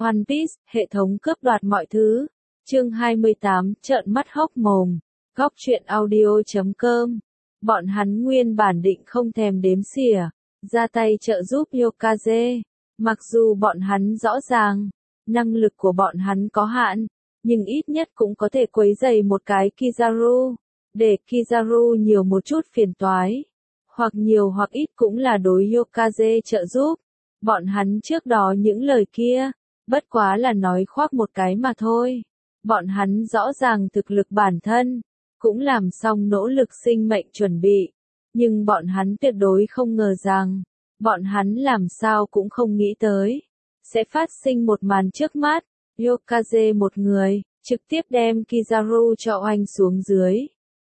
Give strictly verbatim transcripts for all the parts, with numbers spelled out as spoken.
One Piece, hệ thống cướp đoạt mọi thứ. Chương hai mươi tám, trợn mắt hốc mồm. Góc truyện audio chấm com. Bọn hắn nguyên bản định không thèm đếm xỉa, ra tay trợ giúp Yokaze. Mặc dù bọn hắn rõ ràng, năng lực của bọn hắn có hạn, nhưng ít nhất cũng có thể quấy rầy một cái Kizaru, để Kizaru nhiều một chút phiền toái. Hoặc nhiều hoặc ít cũng là đối Yokaze trợ giúp. Bọn hắn trước đó những lời kia, bất quá là nói khoác một cái mà thôi. Bọn hắn rõ ràng thực lực bản thân, cũng làm xong nỗ lực sinh mệnh chuẩn bị. Nhưng bọn hắn tuyệt đối không ngờ rằng, bọn hắn làm sao cũng không nghĩ tới, sẽ phát sinh một màn trước mắt. Yokaze một người, trực tiếp đem Kizaru cho oanh xuống dưới.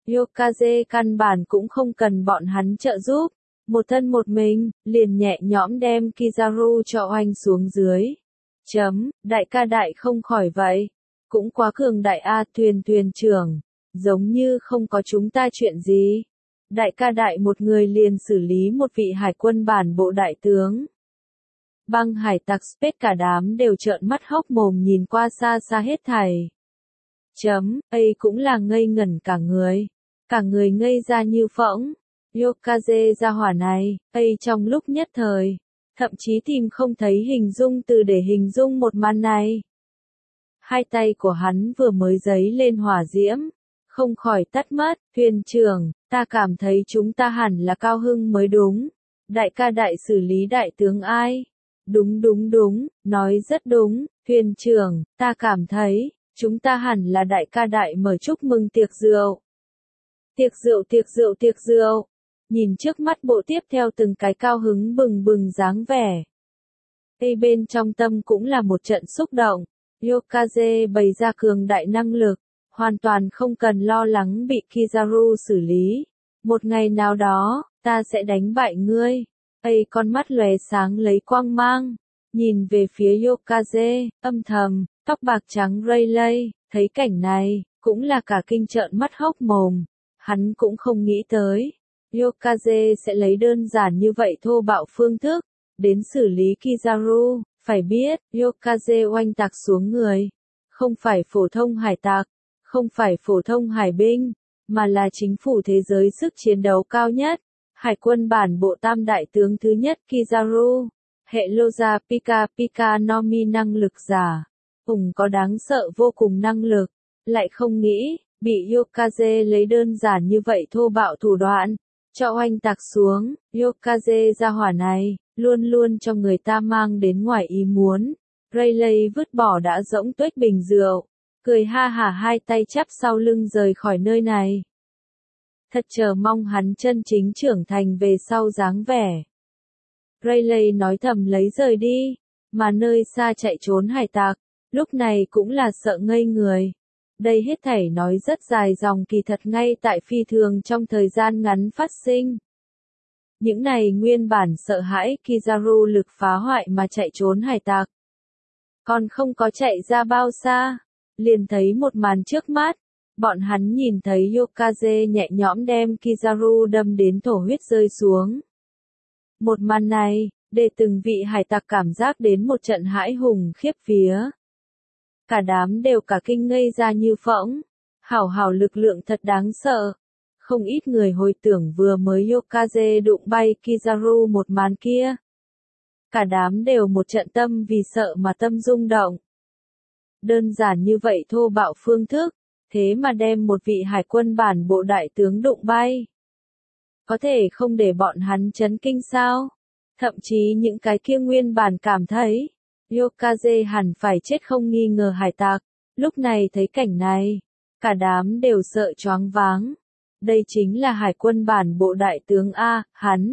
Yokaze căn bản cũng không cần bọn hắn trợ giúp. Một thân một mình, liền nhẹ nhõm đem Kizaru cho oanh xuống dưới. Chấm, đại ca đại không khỏi vậy. Cũng quá cường đại a thuyền thuyền trưởng. Giống như không có chúng ta chuyện gì. Đại ca đại một người liền xử lý một vị hải quân bản bộ đại tướng. Băng hải tặc Space cả đám đều trợn mắt hốc mồm nhìn qua xa xa hết thảy. Chấm, ấy cũng là ngây ngẩn cả người. Cả người ngây ra như phỗng. Yokaze ra hỏa này, ấy trong lúc nhất thời, thậm chí tìm không thấy hình dung từ để hình dung một màn này. Hai tay của hắn vừa mới giấy lên hỏa diễm, không khỏi tắt mất. Thuyền trưởng, ta cảm thấy chúng ta hẳn là cao hưng mới đúng. Đại ca đại xử lý đại tướng ai? Đúng đúng đúng, nói rất đúng. Thuyền trưởng, ta cảm thấy, chúng ta hẳn là đại ca đại mở chúc mừng tiệc rượu. Tiệc rượu tiệc rượu tiệc rượu. Nhìn trước mắt bộ tiếp theo từng cái cao hứng bừng bừng dáng vẻ. Đây bên trong tâm cũng là một trận xúc động. Yokaze bày ra cường đại năng lực, hoàn toàn không cần lo lắng bị Kizaru xử lý. Một ngày nào đó, ta sẽ đánh bại ngươi. Ây con mắt lóe sáng lấy quang mang, nhìn về phía Yokaze, âm thầm, tóc bạc trắng Rayleigh, thấy cảnh này, cũng là cả kinh trợn mắt hốc mồm. Hắn cũng không nghĩ tới, Yokaze sẽ lấy đơn giản như vậy thô bạo phương thức, đến xử lý Kizaru. Phải biết, Yokaze oanh tạc xuống người, không phải phổ thông hải tặc, không phải phổ thông hải binh, mà là chính phủ thế giới sức chiến đấu cao nhất, hải quân bản bộ tam đại tướng thứ nhất Kizaru, hệ Loja Pika Pika no Mi năng lực giả, cùng có đáng sợ vô cùng năng lực, lại không nghĩ, bị Yokaze lấy đơn giản như vậy thô bạo thủ đoạn, cho oanh tạc xuống. Yokaze ra hỏa này, luôn luôn cho người ta mang đến ngoài ý muốn. Rayleigh vứt bỏ đã rỗng tuếch bình rượu, cười ha hả hai tay chắp sau lưng rời khỏi nơi này. Thật chờ mong hắn chân chính trưởng thành về sau dáng vẻ. Rayleigh nói thầm lấy rời đi, mà nơi xa chạy trốn hải tặc, lúc này cũng là sợ ngây người. Đây hết thảy nói rất dài dòng kỳ thật ngay tại phi thường trong thời gian ngắn phát sinh. Những này nguyên bản sợ hãi Kizaru lực phá hoại mà chạy trốn hải tặc. Còn không có chạy ra bao xa, liền thấy một màn trước mắt. Bọn hắn nhìn thấy Yokaze nhẹ nhõm đem Kizaru đâm đến thổ huyết rơi xuống. Một màn này, để từng vị hải tặc cảm giác đến một trận hãi hùng khiếp vía. Cả đám đều cả kinh ngây ra như phỗng. Hảo hảo lực lượng thật đáng sợ. Không ít người hồi tưởng vừa mới Yokaze đụng bay Kizaru một màn kia. Cả đám đều một trận tâm vì sợ mà tâm rung động. Đơn giản như vậy thô bạo phương thức, thế mà đem một vị hải quân bản bộ đại tướng đụng bay. Có thể không để bọn hắn chấn kinh sao? Thậm chí những cái kia nguyên bản cảm thấy, Yokaze hẳn phải chết không nghi ngờ hải tặc. Lúc này thấy cảnh này, cả đám đều sợ choáng váng. Đây chính là hải quân bản bộ đại tướng A, hắn.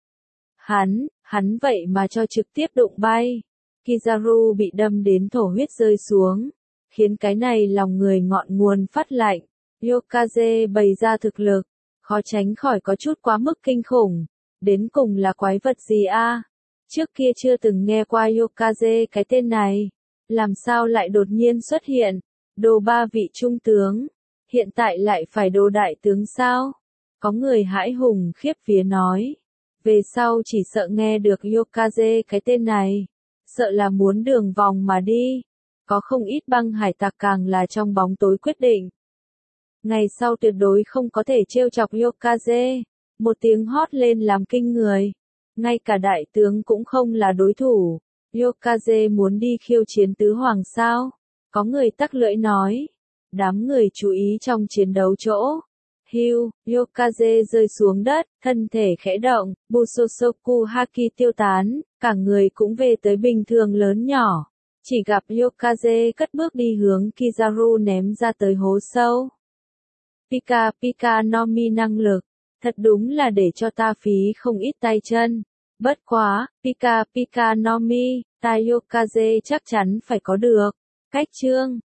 Hắn, hắn vậy mà cho trực tiếp đụng bay. Kizaru bị đâm đến thổ huyết rơi xuống, khiến cái này lòng người ngọn nguồn phát lạnh. Yokaze bày ra thực lực, khó tránh khỏi có chút quá mức kinh khủng. Đến cùng là quái vật gì a? Trước kia chưa từng nghe qua Yokaze cái tên này. Làm sao lại đột nhiên xuất hiện? Đồ ba vị trung tướng. Hiện tại lại phải đồ đại tướng sao? Có người hãi hùng khiếp vía nói. Về sau chỉ sợ nghe được Yokaze cái tên này, sợ là muốn đường vòng mà đi. Có không ít băng hải tặc càng là trong bóng tối quyết định. Ngày sau tuyệt đối không có thể trêu chọc Yokaze. Một tiếng hót lên làm kinh người. Ngay cả đại tướng cũng không là đối thủ. Yokaze muốn đi khiêu chiến tứ hoàng sao? Có người tắc lưỡi nói. Đám người chú ý trong chiến đấu chỗ. Hưu, Yokaze rơi xuống đất, thân thể khẽ động, Busosoku Haki tiêu tán, cả người cũng về tới bình thường lớn nhỏ. Chỉ gặp Yokaze cất bước đi hướng Kizaru ném ra tới hố sâu. Pika Pika no Mi năng lực, thật đúng là để cho ta phí không ít tay chân. Bất quá, Pika Pika no Mi, ta Yokaze chắc chắn phải có được. Cách chương